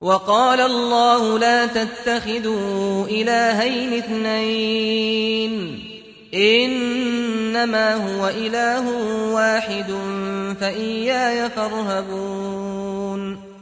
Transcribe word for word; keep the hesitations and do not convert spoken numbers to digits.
وقال الله لا تتخذوا إلهين اثنين إنما هو إله واحد فإياي فارهبون